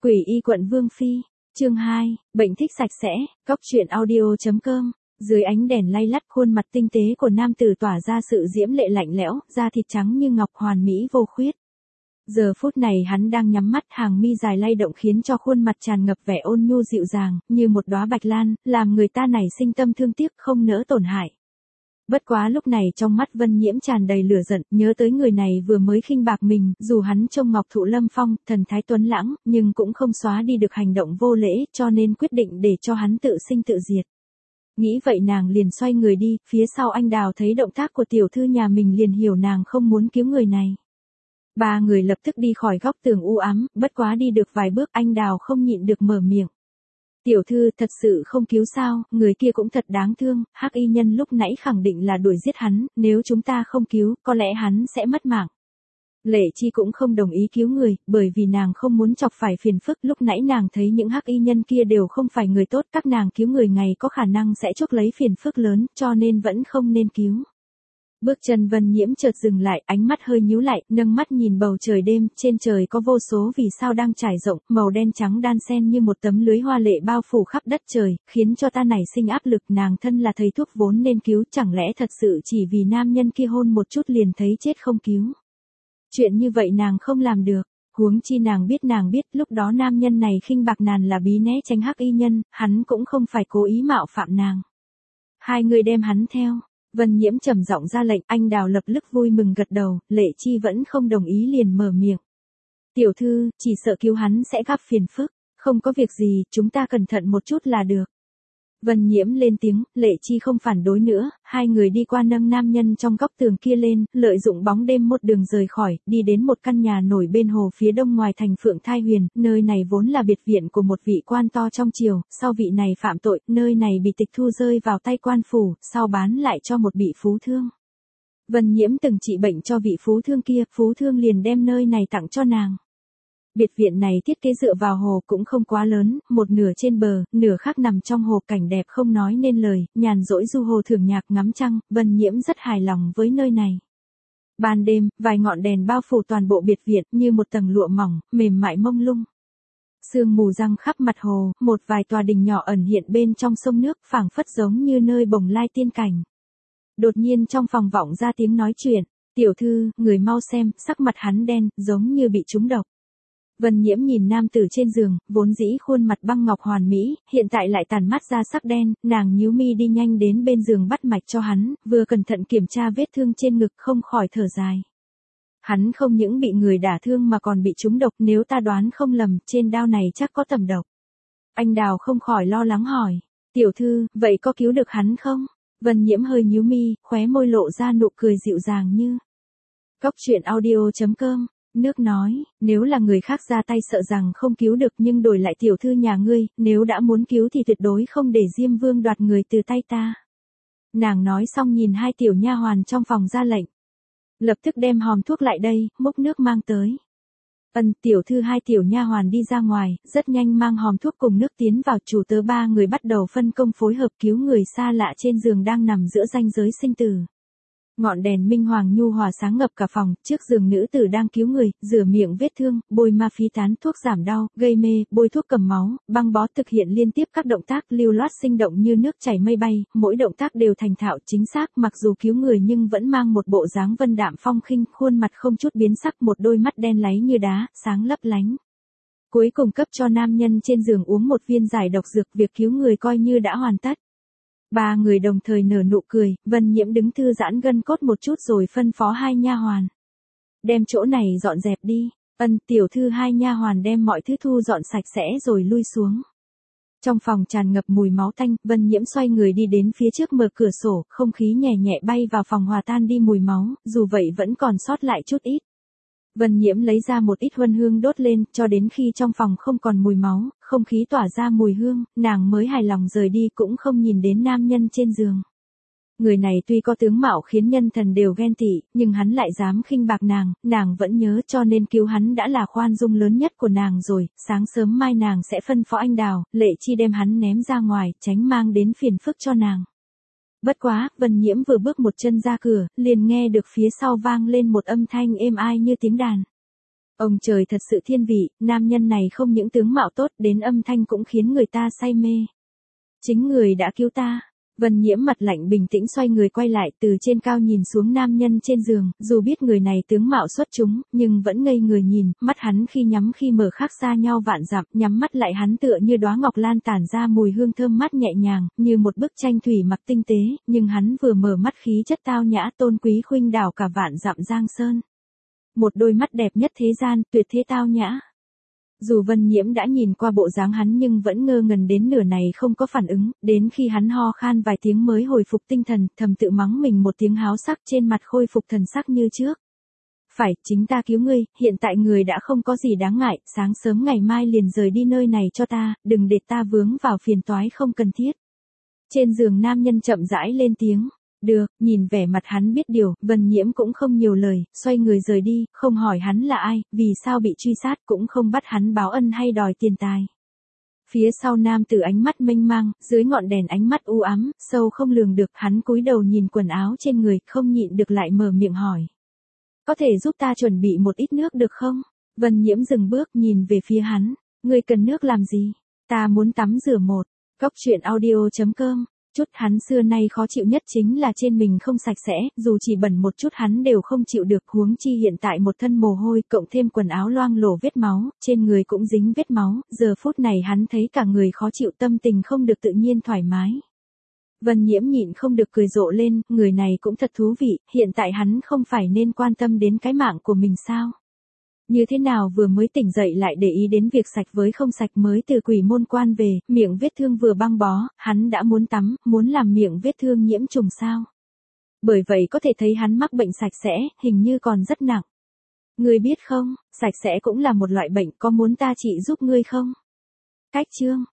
Quỷ y quận Vương Phi, chương 2, bệnh thích sạch sẽ, góc truyện audio.com. Dưới ánh đèn lay lắt, khuôn mặt tinh tế của nam tử tỏa ra sự diễm lệ lạnh lẽo, da thịt trắng như ngọc, hoàn mỹ vô khuyết. Giờ phút này hắn đang nhắm mắt, hàng mi dài lay động khiến cho khuôn mặt tràn ngập vẻ ôn nhu dịu dàng, như một đóa bạch lan, làm người ta nảy sinh tâm thương tiếc, không nỡ tổn hại. Bất quá lúc này trong mắt Vân Nhiễm tràn đầy lửa giận, nhớ tới người này vừa mới khinh bạc mình, dù hắn trông ngọc thụ lâm phong, thần thái tuấn lãng, nhưng cũng không xóa đi được hành động vô lễ, cho nên quyết định để cho hắn tự sinh tự diệt. Nghĩ vậy nàng liền xoay người đi, phía sau anh Đào thấy động tác của tiểu thư nhà mình liền hiểu nàng không muốn cứu người này. Ba người lập tức đi khỏi góc tường u ám, bất quá đi được vài bước anh Đào không nhịn được mở miệng. Tiểu thư, thật sự không cứu sao, người kia cũng thật đáng thương, hắc y nhân lúc nãy khẳng định là đuổi giết hắn, nếu chúng ta không cứu, có lẽ hắn sẽ mất mạng. Lệ Chi cũng không đồng ý cứu người, bởi vì nàng không muốn chọc phải phiền phức, lúc nãy nàng thấy những hắc y nhân kia đều không phải người tốt, các nàng cứu người ngày có khả năng sẽ chuốc lấy phiền phức lớn, cho nên vẫn không nên cứu. Bước chân Vân Nhiễm chợt dừng lại, ánh mắt hơi nhíu lại, nâng mắt nhìn bầu trời đêm, trên trời có vô số vì sao đang trải rộng, màu đen trắng đan xen như một tấm lưới hoa lệ bao phủ khắp đất trời, khiến cho ta nảy sinh áp lực. Nàng thân là thầy thuốc vốn nên cứu, chẳng lẽ thật sự chỉ vì nam nhân kia hôn một chút liền thấy chết không cứu. Chuyện như vậy nàng không làm được, huống chi nàng biết lúc đó nam nhân này khinh bạc nàng là bí né tránh hắc y nhân, hắn cũng không phải cố ý mạo phạm nàng. Hai người đem hắn theo. Vân Nhiễm trầm giọng ra lệnh, anh Đào lập tức vui mừng gật đầu, Lệ Chi vẫn không đồng ý liền mở miệng. Tiểu thư, chỉ sợ cứu hắn sẽ gặp phiền phức, không có việc gì, chúng ta cẩn thận một chút là được. Vân Nhiễm lên tiếng, Lệ Chi không phản đối nữa, hai người đi qua nâng nam nhân trong góc tường kia lên, lợi dụng bóng đêm một đường rời khỏi, đi đến một căn nhà nổi bên hồ phía đông ngoài thành Phượng Thai Huyền, nơi này vốn là biệt viện của một vị quan to trong triều, sau vị này phạm tội, nơi này bị tịch thu rơi vào tay quan phủ, sau bán lại cho một vị phú thương. Vân Nhiễm từng trị bệnh cho vị phú thương kia, phú thương liền đem nơi này tặng cho nàng. Biệt viện này thiết kế dựa vào hồ cũng không quá lớn, một nửa trên bờ, nửa khác nằm trong hồ, cảnh đẹp không nói nên lời, nhàn rỗi du hồ thưởng nhạc ngắm trăng, Vân Nhiễm rất hài lòng với nơi này. Ban đêm, vài ngọn đèn bao phủ toàn bộ biệt viện như một tầng lụa mỏng, mềm mại mông lung. Sương mù răng khắp mặt hồ, một vài tòa đình nhỏ ẩn hiện bên trong sông nước, phảng phất giống như nơi bồng lai tiên cảnh. Đột nhiên trong phòng vọng ra tiếng nói chuyện, tiểu thư, người mau xem, sắc mặt hắn đen, giống như bị trúng độc. Vân Nhiễm nhìn nam tử trên giường, vốn dĩ khuôn mặt băng ngọc hoàn mỹ, hiện tại lại tàn mắt ra sắc đen, nàng nhíu mi đi nhanh đến bên giường bắt mạch cho hắn, vừa cẩn thận kiểm tra vết thương trên ngực không khỏi thở dài. Hắn không những bị người đả thương mà còn bị trúng độc, nếu ta đoán không lầm, trên đao này chắc có tầm độc. Anh Đào không khỏi lo lắng hỏi, tiểu thư, vậy có cứu được hắn không? Vân Nhiễm hơi nhíu mi, khóe môi lộ ra nụ cười dịu dàng như. Góc truyện audio.com. Nước nói, nếu là người khác ra tay sợ rằng không cứu được, nhưng đổi lại tiểu thư nhà ngươi, nếu đã muốn cứu thì tuyệt đối không để Diêm Vương đoạt người từ tay ta. Nàng nói xong nhìn hai tiểu nha hoàn trong phòng ra lệnh. Lập tức đem hòm thuốc lại đây, múc nước mang tới. Tiểu thư hai tiểu nha hoàn đi ra ngoài, rất nhanh mang hòm thuốc cùng nước tiến vào, chủ tớ ba người bắt đầu phân công phối hợp cứu người xa lạ trên giường đang nằm giữa ranh giới sinh tử. Ngọn đèn minh hoàng nhu hòa sáng ngập cả phòng, trước giường nữ tử đang cứu người, rửa miệng vết thương, bôi ma phí tán, thuốc giảm đau, gây mê, bôi thuốc cầm máu, băng bó, thực hiện liên tiếp các động tác lưu loát sinh động như nước chảy mây bay, mỗi động tác đều thành thạo chính xác, mặc dù cứu người nhưng vẫn mang một bộ dáng vân đạm phong khinh, khuôn mặt không chút biến sắc, một đôi mắt đen láy như đá, sáng lấp lánh. Cuối cùng cấp cho nam nhân trên giường uống một viên giải độc dược, việc cứu người coi như đã hoàn tất. Ba người đồng thời nở nụ cười, Vân Nhiễm đứng thư giãn gân cốt một chút rồi phân phó hai nha hoàn. Đem chỗ này dọn dẹp đi. Tiểu thư hai nha hoàn đem mọi thứ thu dọn sạch sẽ rồi lui xuống. Trong phòng tràn ngập mùi máu tanh, Vân Nhiễm xoay người đi đến phía trước mở cửa sổ, không khí nhẹ nhẹ bay vào phòng hòa tan đi mùi máu, dù vậy vẫn còn sót lại chút ít. Vân Nhiễm lấy ra một ít huân hương đốt lên, cho đến khi trong phòng không còn mùi máu, không khí tỏa ra mùi hương, nàng mới hài lòng rời đi, cũng không nhìn đến nam nhân trên giường. Người này tuy có tướng mạo khiến nhân thần đều ghen tị, nhưng hắn lại dám khinh bạc nàng vẫn nhớ, cho nên cứu hắn đã là khoan dung lớn nhất của nàng rồi. Sáng sớm mai nàng sẽ phân phó anh Đào, Lệ Chi đem hắn ném ra ngoài, tránh mang đến phiền phức cho nàng. Bất quá, Vân Nhiễm vừa bước một chân ra cửa, liền nghe được phía sau vang lên một âm thanh êm ai như tiếng đàn. Ông trời thật sự thiên vị, nam nhân này không những tướng mạo tốt đến âm thanh cũng khiến người ta say mê. Chính người đã cứu ta. Vân Nhiễm mặt lạnh bình tĩnh xoay người quay lại từ trên cao nhìn xuống nam nhân trên giường, dù biết người này tướng mạo xuất chúng, nhưng vẫn ngây người nhìn, mắt hắn khi nhắm khi mở khác xa nhau vạn dặm, nhắm mắt lại hắn tựa như đóa ngọc lan tản ra mùi hương thơm mát nhẹ nhàng, như một bức tranh thủy mặc tinh tế, nhưng hắn vừa mở mắt khí chất tao nhã tôn quý khuynh đảo cả vạn dặm giang sơn. Một đôi mắt đẹp nhất thế gian, tuyệt thế tao nhã. Dù Vân Nhiễm đã nhìn qua bộ dáng hắn nhưng vẫn ngơ ngẩn đến nửa này không có phản ứng, đến khi hắn ho khan vài tiếng mới hồi phục tinh thần, thầm tự mắng mình một tiếng háo sắc trên mặt khôi phục thần sắc như trước. Phải, chính ta cứu ngươi, hiện tại người đã không có gì đáng ngại, sáng sớm ngày mai liền rời đi nơi này cho ta, đừng để ta vướng vào phiền toái không cần thiết. Trên giường nam nhân chậm rãi lên tiếng. Được, nhìn vẻ mặt hắn biết điều, Vân Nhiễm cũng không nhiều lời, xoay người rời đi, không hỏi hắn là ai, vì sao bị truy sát, cũng không bắt hắn báo ân hay đòi tiền tài. Phía sau nam tử ánh mắt mênh mang, dưới ngọn đèn ánh mắt u ám, sâu không lường được, hắn cúi đầu nhìn quần áo trên người, không nhịn được lại mở miệng hỏi. Có thể giúp ta chuẩn bị một ít nước được không? Vân Nhiễm dừng bước nhìn về phía hắn, ngươi cần nước làm gì? Ta muốn tắm rửa một. Cốc truyện audio.com. Chút hắn xưa nay khó chịu nhất chính là trên mình không sạch sẽ, dù chỉ bẩn một chút hắn đều không chịu được, huống chi hiện tại một thân mồ hôi, cộng thêm quần áo loang lổ vết máu, trên người cũng dính vết máu, giờ phút này hắn thấy cả người khó chịu, tâm tình không được tự nhiên thoải mái. Vân Nhiễm nhịn không được cười rộ lên, người này cũng thật thú vị, hiện tại hắn không phải nên quan tâm đến cái mạng của mình sao? Như thế nào vừa mới tỉnh dậy lại để ý đến việc sạch với không sạch, mới từ quỷ môn quan về, miệng vết thương vừa băng bó, hắn đã muốn tắm, muốn làm miệng vết thương nhiễm trùng sao. Bởi vậy có thể thấy hắn mắc bệnh sạch sẽ, hình như còn rất nặng. Ngươi biết không, sạch sẽ cũng là một loại bệnh, có muốn ta trị giúp ngươi không? Cách chương